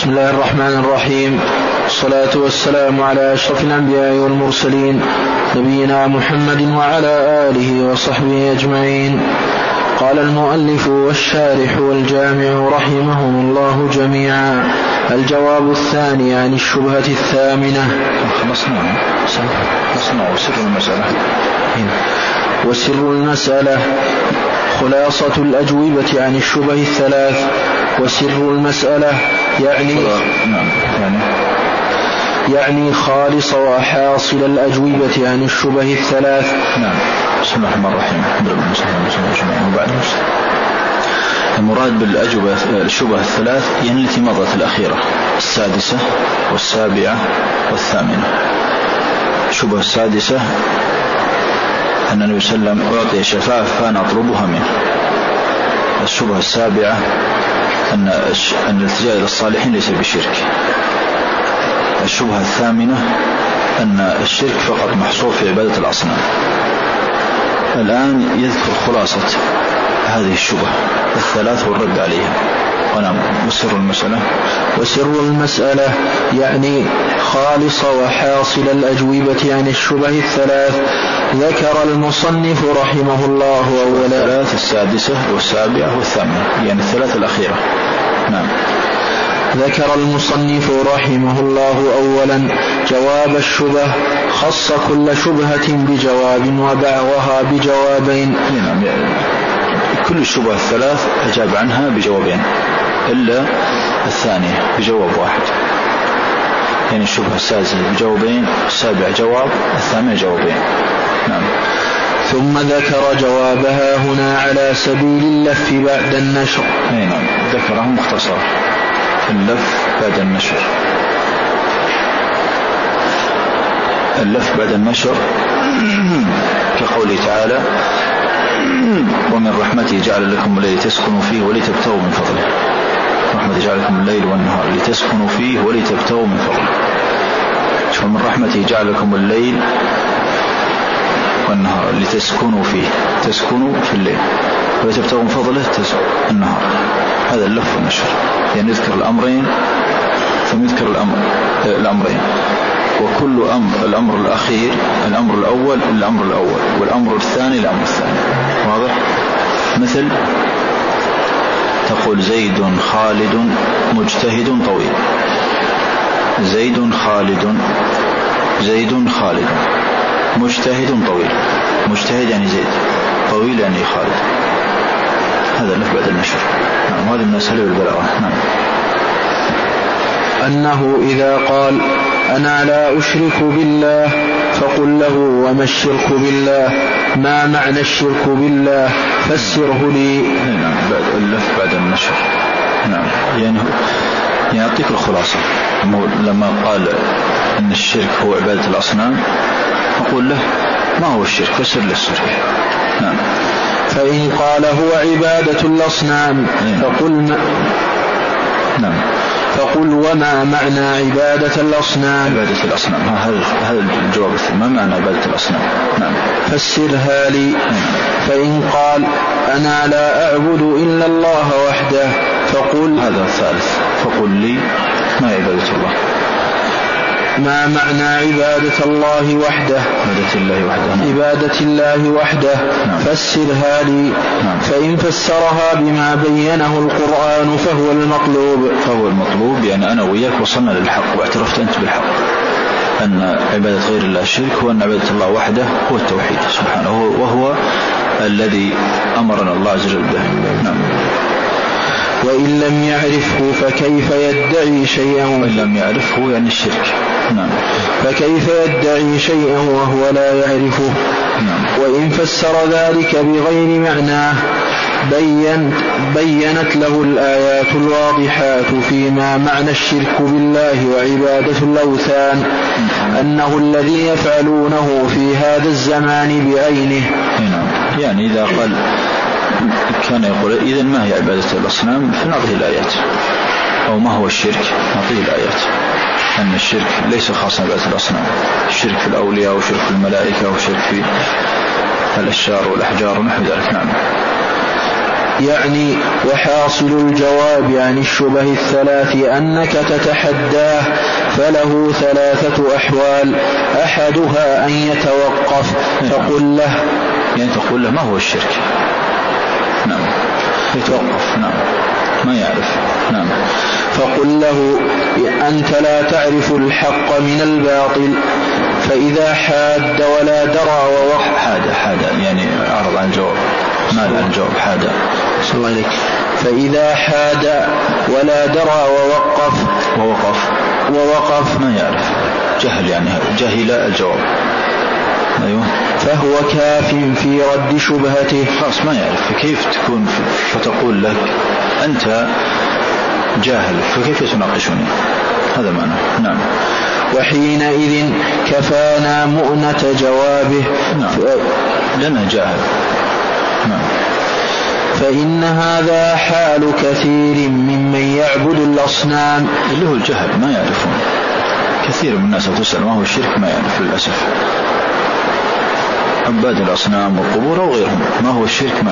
بسم الله الرحمن الرحيم، الصلاة والسلام على أشرف الأنبياء والمرسلين نبينا محمد وعلى آله وصحبه أجمعين. قال المؤلف والشارح والجامع رحمهم الله جميعا: الجواب الثاني عن الشبهة الثامنة. وسر المسألة خلاصة الأجوبة عن الشبه الثلاث. وسر المسألة يعني خالص وحاصل الأجوبة عن الشبه الثلاث. نعم. بسم الله الرحمن الرحيم. المراد بالأجوبة الشبه الثلاث يعني التي مضت الأخيرة، السادسة والسابعة والثامنة. الشبهة السادسة أن النبي صلى الله عليه وسلم أعطي شفاعة فأنا أطلبها منه. الشبهة السابعة أن الالتجاء إلى الصالحين ليس بشرك. الشبهة الثامنة أن الشرك فقط محصور في عبادة الأصنام. الآن يذكر خلاصة هذه الشبهة الثلاث والرد عليها. ونعم. وسر المسألة يعني خالص وحاصل الأجوبة عن الشبه الثلاث. ذكر المصنف رحمه الله أولا الثلاث، السادسة والسابعة والثامنة، يعني الثلاث الأخيرة. نعم. ذكر المصنف رحمه الله أولا جواب الشبه، خص كل شبهة بجواب وبعضها بجوابين. نعم. كل الشبهة الثلاث أجاب عنها بجوابين إلا الثانية بجواب واحد، يعني الشبهة السادسة بجوابين، السابع جواب، الثامنة جوابين. نعم. ثم ذكر جوابها هنا على سبيل اللف بعد النشر. نعم. ذكره مختصر، اللف بعد النشر. اللف بعد النشر كقوله تعالى: ومن رحمته جعل لكم الليل تسكنوا فيه ولتبتغوا من فضله. رحمته جعل لكم الليل والنهار لتسكنوا فيه ولتبتغوا من فضله. ومن رحمته جعل لكم الليل والنهار لتسكنوا فيه، تسكنوا في الليل، ولتبتغوا من فضله النهار. هذا اللف والنشر، يعني يذكر الأمرين ثم يذكر الأمرين، وكل أمر الأمر الأخير الأمر الأول الأمر الأول، والأمر الثاني الأمر الثاني. واضح؟ مثل تقول: زيد خالد مجتهد طويل. زيد خالد، زيد خالد، مجتهد طويل. مجتهد يعني زيد، طويل يعني خالد. هذا اللف بعد النشر. نعم. هذا من أسهل البلاغة. نعم. أنه إذا قال: أنا لا أشرك بالله، فقل له: وما الشرك بالله؟ ما معنى الشرك بالله؟ فسره لي. نعم. اللف بعد النشر. نعم. يعني يعطيك الخلاصة. لما قال أن الشرك هو عبادة الأصنام، أقول له: ما هو الشرك؟ فسر له الشرك. نعم. فإن قال: هو عبادة الأصنام، نعم. فقل: وما معنى عبادة الأصنام؟ عبادة الأصنام، هذا الجواب. ما معنى عبادة الأصنام؟ نعم. فسرها لي. فإن قال: أنا لا أعبد إلا الله وحده، فقل: هذا الثالث. فقل لي: ما عبادة الله؟ ما معنى عبادة الله وحده؟ عبادة الله وحده. عبادة الله وحده. نعم. فسرها لي. نعم. فإن فسرها بما بينه القرآن فهو المطلوب. يعني أنا وياك وصلنا للحق، واعترفت أنت بالحق أن عبادة غير الله شرك، وأن عبادة الله وحده هو التوحيد سبحانه، وهو الذي أمرنا الله عز وجل به. نعم. وإن لم يعرفه فكيف يدعي شيئا؟ وإن لم يعرفه يعني الشرك. نعم. فكيف يدعي شيئا وهو لا يعرفه؟ نعم. وإن فسر ذلك بغير معناه بينت له الآيات الواضحات فيما معنى الشرك بالله وعبادة الأوثان أنه الذي يفعلونه في هذا الزمان بعينه. نعم. يعني إذا قال كان يقول: إذن ما هي عبادة الأصنام؟ فنعطيه الآيات. أو ما هو الشرك؟ نعطيه الآيات. أن الشرك ليس خاصا بعبادة الأصنام، الشرك في الأولياء وشرك في الملائكة وشرك في الأشجار والأحجار ونحو ذلك. نعم. يعني وحاصل الجواب عن الشبه الثلاث أنك تتحداه، فله 3 أحوال: أحدها أن يتوقف فقل له، يعني تقول له ما هو الشرك، نعم، يتوقف، نعم، ما يعرف، نعم، فقل له أنت لا تعرف الحق من الباطل، فإذا حاد ولا درى ووقف، حاد يعني أعرض عن الجواب، ماذا عن الجواب، حاد، صلى الله عليك، فإذا حاد ولا درى ووقف ما يعرف، جهل، يعني جهل الجواب، أيوه، فهو كاف في رد شبهته، خلاص ما يعرف، فكيف تكون فتقول لك أنت جاهل فكيف تناقشني، هذا معنى، نعم. وحينئذ كفانا مؤنة جوابه، نعم، لأنه جاهل، نعم. فإن هذا حال كثير ممن يعبد الأصنام، اللي هو الجهل، ما يعرفون، كثير من الناس تسأل ما هو الشرك ما يعرف للأسف، عباد الأصنام والقبور وغيرهم ما هو الشرك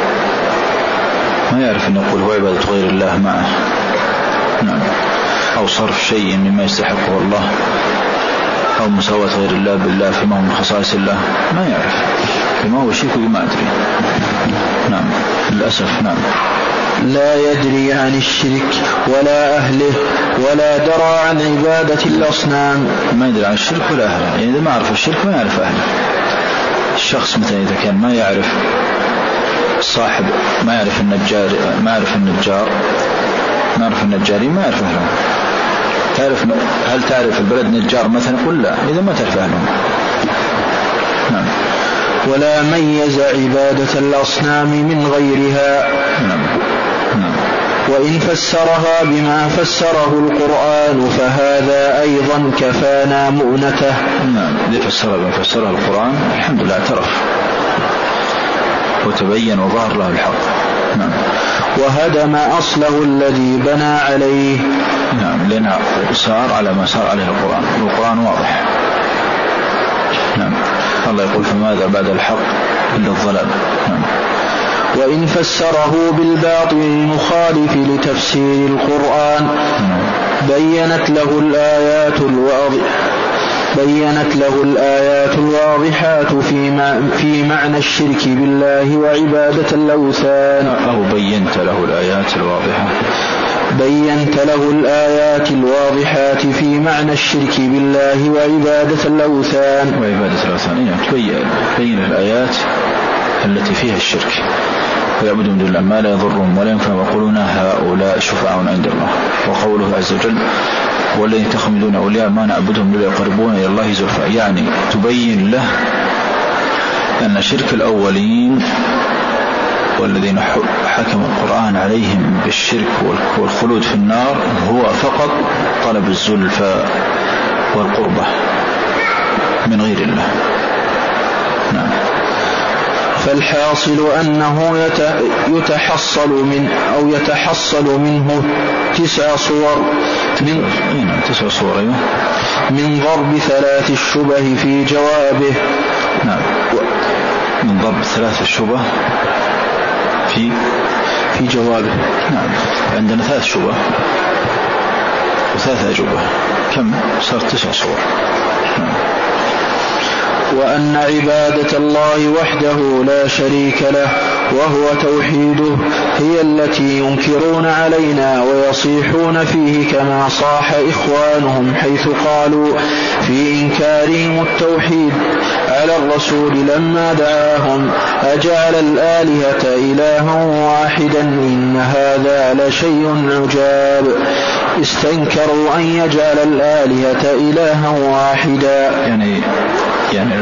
ما يعرف أن يقول هو عبادة غير الله معه، نعم، أو صرف شيء مما يستحقه الله، أو مساواة غير الله بالله فيما هو من خصائص الله، ما يعرف فيما هو الشرك بما أدري، نعم، للأسف، نعم. لا يدري عن الشرك ولا أهله ولا درى عن عبادة الأصنام، ما يدري عن الشرك ولا أهله، يعني إذا ما يعرف الشرك ما يعرف أهله. الشخص مثلا إذا كان ما يعرف صاحب، ما يعرف النجار، ما يعرف النجاري، ما يعرف أهلهم. هل تعرف البلد نجار مثلا؟ قل لا، إذا ما تعرف أهلهم، نعم. ولا ميز عبادة الأصنام من غيرها، نعم. وإن فسرها بما فسره القرآن فهذا أيضا كفانا مؤنته، نعم. إذا فسرها بما فسره القرآن الحمد لله اعترف وتبين وظهر له الحق، نعم. وهدم أصله الذي بنى عليه، نعم، لأنه صار على ما صار عليه القرآن، والقرآن واضح، نعم. الله يقول فماذا بعد الحق إلا الضلال، نعم. وإن فسره بالباطل المخالف لتفسير القرآن بينت له الآيات الواضحات في معنى الشرك بالله وعبادة الأوثان، أو بينت له الآيات الواضحات في معنى الشرك بالله وعبادة الأوثان، تبين الآيات التي فيها الشرك، ويعبدون من دون الله ما لا يضرهم ولا ينفعهم ويقولون هؤلاء شفعاؤنا عند الله، وقوله عز وجل والذين يتخذون أولياء ما نعبدهم إلا ليقربونا إلى الله زلفى، يعني تبين له أن شرك الأولين والذين حكم القرآن عليهم بالشرك والخلود في النار هو فقط طلب الزلفى والقربة من غير الله، نعم. فالحاصل أنه يتحصل منه 9 صور من ضرب 3 الشبه في جوابه، نعم. من ضرب 3 الشبه في جوابه، نعم. عندنا 3 شبه و3 أجوبة، كم صارت 9 صور، نعم. وأن عبادة الله وحده لا شريك له وهو توحيده هي التي ينكرون علينا ويصيحون فيه كما صاح إخوانهم حيث قالوا في إنكارهم التوحيد على الرسول لما دعاهم أجعل الآلهة إلها واحدا إن هذا لشيء عجاب، استنكروا أن يجعل الآلهة إلها واحدا، يعني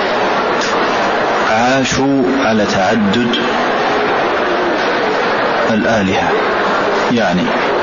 عاشوا على تعدد الآلهة، يعني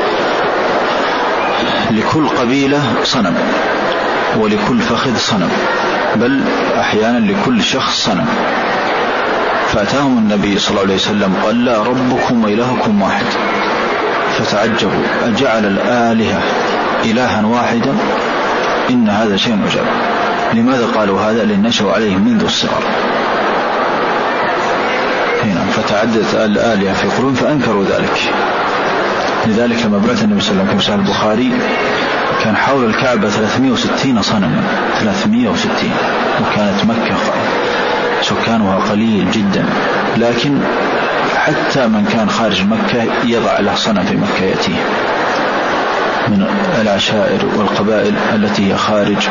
لكل قبيلة صنم ولكل فخذ صنم، بل أحيانا لكل شخص صنم. فأتاهم النبي صلى الله عليه وسلم قال لا ربكم وإلهكم واحد، فتعجبوا أجعل الآلهة إلها واحدا إن هذا شيء عجاب. لماذا قالوا هذا؟ لأن نشأوا عليه منذ الصغر، هنا تعددت الآلهة في قلوبهم فأنكروا ذلك. لذلك لما بعث النبي صلى الله عليه وسلم في صحيح البخاري كان حول الكعبة 360 صنما، 360، وكانت مكة سكانها قليل جدا، لكن حتى من كان خارج مكة يضع له صنم في مكة يأتيه من العشائر والقبائل التي هي خارج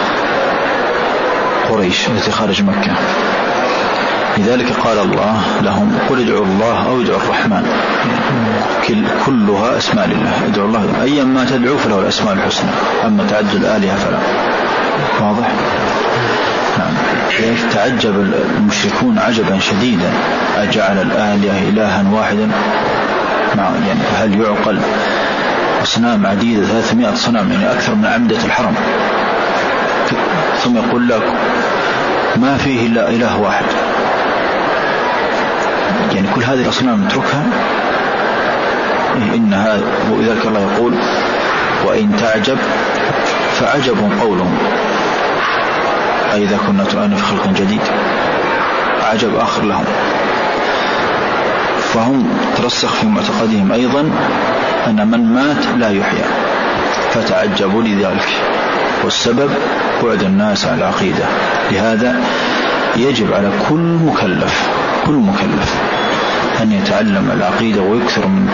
قريش، التي خارج مكة. لذلك قال الله لهم: قل ادعوا الله أو ادعوا الرحمن، كلها أسماء لله، ادعوا الله أيا ما تدعوا فله الأسماء الحسنى، أما تعدد الآلهة فلا. واضح؟ نعم. تعجب المشركون عجبا شديدا: أجعل الآلهة إلها واحدا؟ يعني هل يعقل؟ أصنام عديدة، 300 صنم، يعني أكثر من عمدة الحرم، ثم يقول لك ما فيه إلا إله واحد. يعني كل هذه الأصنام نتركها؟ إنها، وإذلك الله يقول: وإن تعجب فعجب قولهم أئذا كنا ترآن في خلق جديد. عجب آخر لهم. فهم ترسخ في معتقدهم أيضا أن من مات لا يحيى، فتعجبوا لذلك، والسبب بعد الناس على العقيدة. لهذا يجب على كل مكلف أن يتعلم العقيدة ويكثر من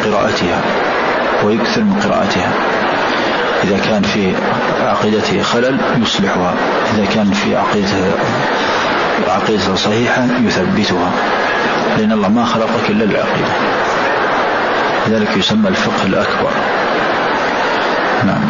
قراءتها. إذا كان في عقيدته خلل يصلحها، إذا كان في عقيدته صحيحة يثبتها، لأن الله ما خلقك إلا العقيدة. لذلك يسمى الفقه الأكبر. نعم.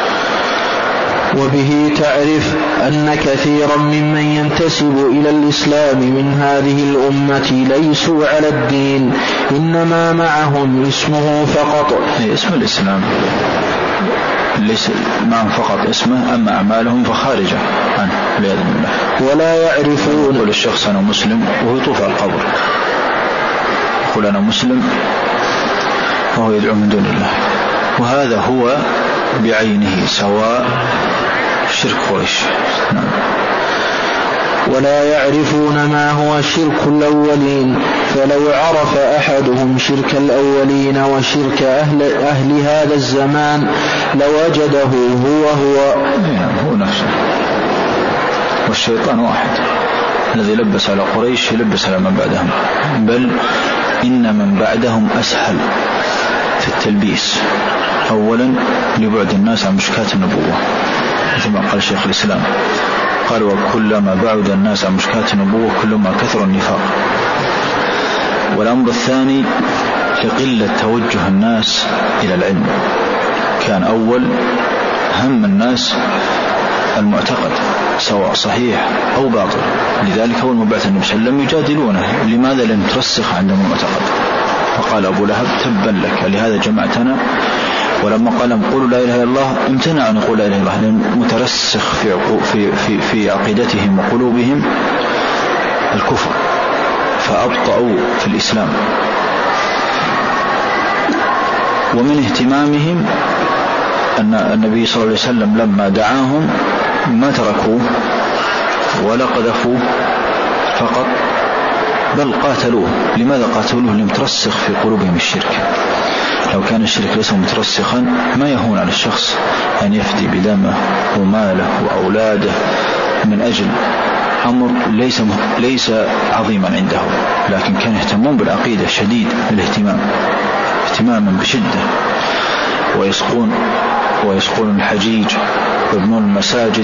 وبه تعرف أن كثيرا ممن ينتسب إلى الإسلام من هذه الأمة ليسوا على الدين، إنما معهم اسمه فقط. اسم الإسلام ليس معهم فقط اسمه، أما أعمالهم فخارجة عنه والعياذ بالله. ولا يعرفون. يقول الشخص أنا مسلم وهو يطوف على القبر، يقول أنا مسلم وهو يدعو من دون الله، وهذا هو بعينه سواء شرك قريش. نعم. ولا يعرفون ما هو شرك الأولين، فلو عرف أحدهم شرك الأولين وشرك أهل هذا الزمان لوجده هو نفسه. والشيطان واحد، الذي لبس على قريش يلبس على من بعدهم، بل إن من بعدهم أسهل في التلبيس. أولا لبعد الناس عن مشكات النبوة، مثل ما قال شيخ الإسلام، قال: وكلما بعد الناس عن مشكات النبوة كلما كثر النفاق. والأمر الثاني لقلة توجه الناس إلى العلم. كان أول هم الناس المعتقد سواء صحيح أو باطل، لذلك أول ما بعث النبي صلى الله عليه وسلم يجادلونه: لماذا لم ترسخ عندهم المعتقد؟ فقال أبو لهب: تبا لك، لهذا جمعتنا. ولما قال لهم قولوا لا إله إلا الله امتنع أن يقول لا إله إلا الله، لأن مترسخ في عقيدتهم وقلوبهم الكفر، فأبطأوا في الإسلام. ومن اهتمامهم أن النبي صلى الله عليه وسلم لما دعاهم ما تركوه ولا قذفوه فقط، بل قاتلوه. لماذا قاتلوه؟ لم ترسخ في قلوبهم الشرك. لو كان الشرك ليس مترسخا ما يهون على الشخص أن يفدي بدمه وماله وأولاده من أجل أمر ليس عظيما عنده، لكن كان يهتمون بالعقيدة شديد الاهتمام، اهتماما بشدة، ويسقون الحجيج ويبنون المساجد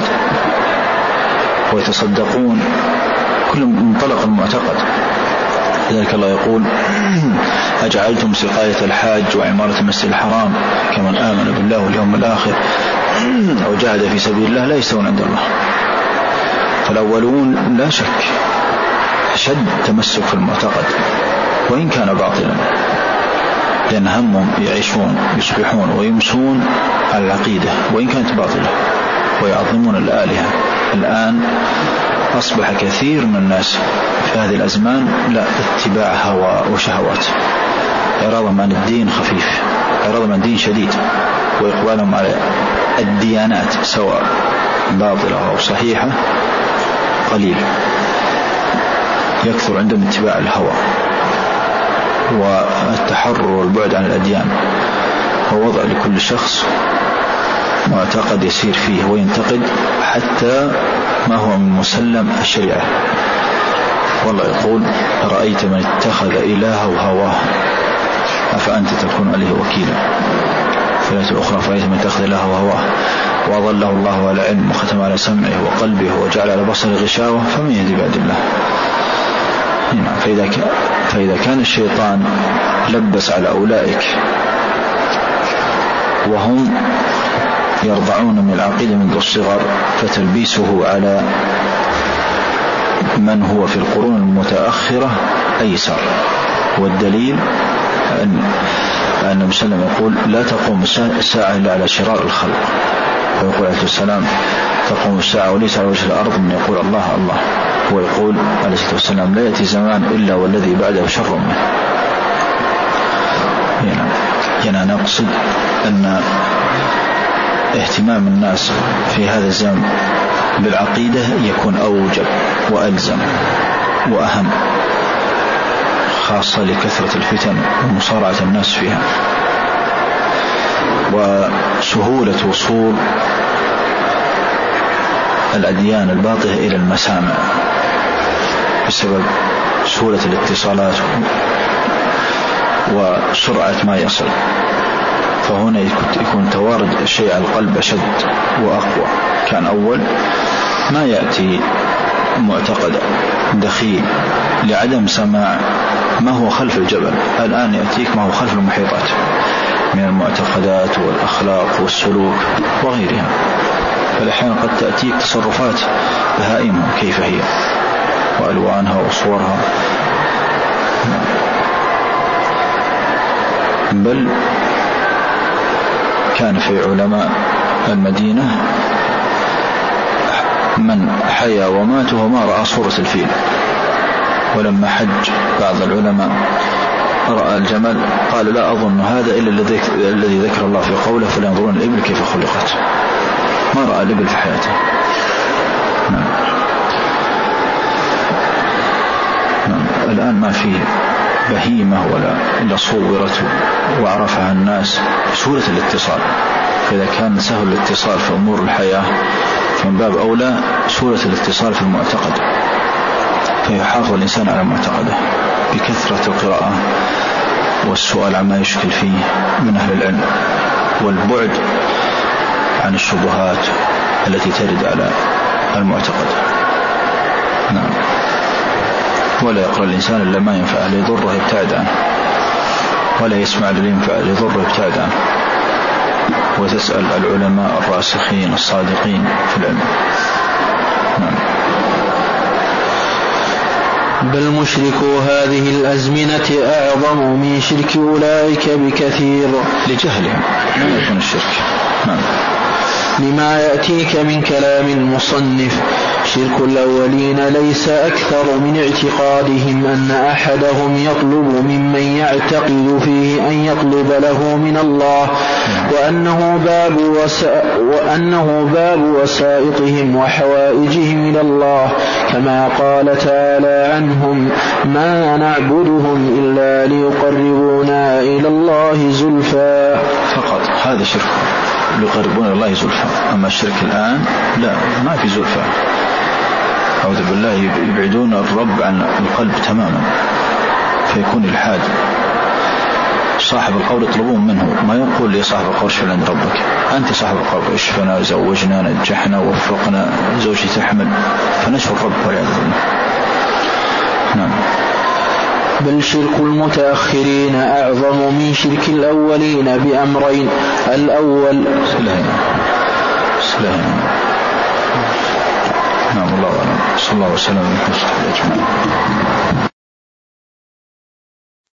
ويتصدقون، كل منطلق المعتقد. لذلك الله يقول: أجعلتم سقاية الحاج وعمارة المسجد الحرام كمن آمن بالله واليوم الآخر وجاهد في سبيل الله لا يستوون عند الله. فالأولون لا شك أشد تمسك في المعتقد وإن كان باطلا، لأن همهم يعيشون يصبحون ويمسون على العقيدة وإن كانت باطلة، ويعظمون الآلهة. الآن أصبح كثير من الناس في هذه الأزمان لا اتباع هوى وشهوات، إعراضهم عن الدين خفيف، إعراضهم عن الدين شديد، وإقبالهم على الديانات سواء باطلة أو صحيحة قليل، يكثر عندهم اتباع الهوى. والتحرر والبعد عن الأديان، ووضع لكل شخص معتقد يسير فيه وينتقد حتى ما هو من مسلم الشريعة. والله يقول: رأيت من اتخذ إلهه هواه أفأنت تكون عليه وكيلا. في الآية الأخرى: فرأيت من اتخذ إلهه هواه وأضله الله على علم وختم على سمعه وقلبه وجعل على بصره غشاوة فمن يهدي بعد الله. فإذا كان الشيطان لبس على أولئك وهم يرضعون من العقيدة منذ الصغر، فتلبيسه على من هو في القرون المتأخرة أيسر. والدليل أن النبي صلى الله عليه وسلم يقول: لا تقوم الساعة إلا على شرار الخلق. ويقول عليه السلام: تقوم الساعة وليس على وجه الأرض من يقول الله الله. ويقول عليه الصلاة والسلام: لا يأتي زمان إلا والذي بعده شر منه. يعني نقصد أن اهتمام الناس في هذا الزمن بالعقيدة يكون أوجب وألزم وأهم، خاصة لكثرة الفتن ومصارعة الناس فيها، وسهولة وصول الأديان الباطلة إلى المسامع بسبب سهولة الاتصالات وسرعة ما يصل. فهنا يكون توارد الشيء على القلب أشد وأقوى. كان أول ما يأتي معتقد دخيل لعدم سماع ما هو خلف الجبل، الآن يأتيك ما هو خلف المحيطات من المعتقدات والأخلاق والسلوك وغيرها. فالأحيان قد تأتيك تصرفات بهائمة كيف هي وألوانها وصورها. بل كان في علماء المدينة من حيا ومات وما رأى صورة الفيل، ولما حج بعض العلماء رأى الجمل قال: لا أظن هذا إلا الذي ذكر الله في قوله فلا ينظرون الإبل كيف خلقت. ما رأى الإبل في حياته. الآن ما فيه بهيمة ولا صورت وعرفها الناس. سهولة الاتصال، فإذا كان سهل الاتصال في أمور الحياة فمن باب أولى سهولة الاتصال في المعتقد. فيحافظ الإنسان على معتقده بكثرة القراءة والسؤال عما يشكل فيه من أهل العلم، والبعد عن الشبهات التي ترد على المعتقد. نعم. ولا يقرأ الإنسان إلا ما ينفع ليضره يبتعد عنه، ولا يسمع الذي ينفع ليضره يبتعد عنه، وتسأل العلماء الراسخين الصادقين في العلم. نعم. بل مشركو هذه الأزمنة أعظم من شرك أولئك بكثير لجهلهم لا يكون الشرك. نعم. لما يأتيك من كلام المصنف: شرك الأولين ليس أكثر من اعتقادهم أن أحدهم يطلب ممن يعتقد فيه أن يطلب له من الله، وأنه باب وسائطهم وحوائجهم إلى الله، كما قال تعالى عنهم: ما نعبدهم إلا ليقربونا إلى الله زلفى. فقط هذا شرك، ليقربون الله زلفى. أما الشرك الآن لا، ما في زلفى. أعوذ بالله، يبعدون الرب عن القلب تماما، فيكون الحاد. صاحب القول يطلبون منه، ما يقول لي صاحب القول اشفع عند ربك، أنت صاحب القول، اشفنا، زوجنا، نجحنا، وفقنا، زوجي تحمل، فنشفى الرب والعياذ بالله. نعم. بل شرك المتأخرين أعظم من شرك الأولين بأمرين: الأول سلام. نعم. الله أعلم. صلى الله وسلم على رسوله الأجمعين.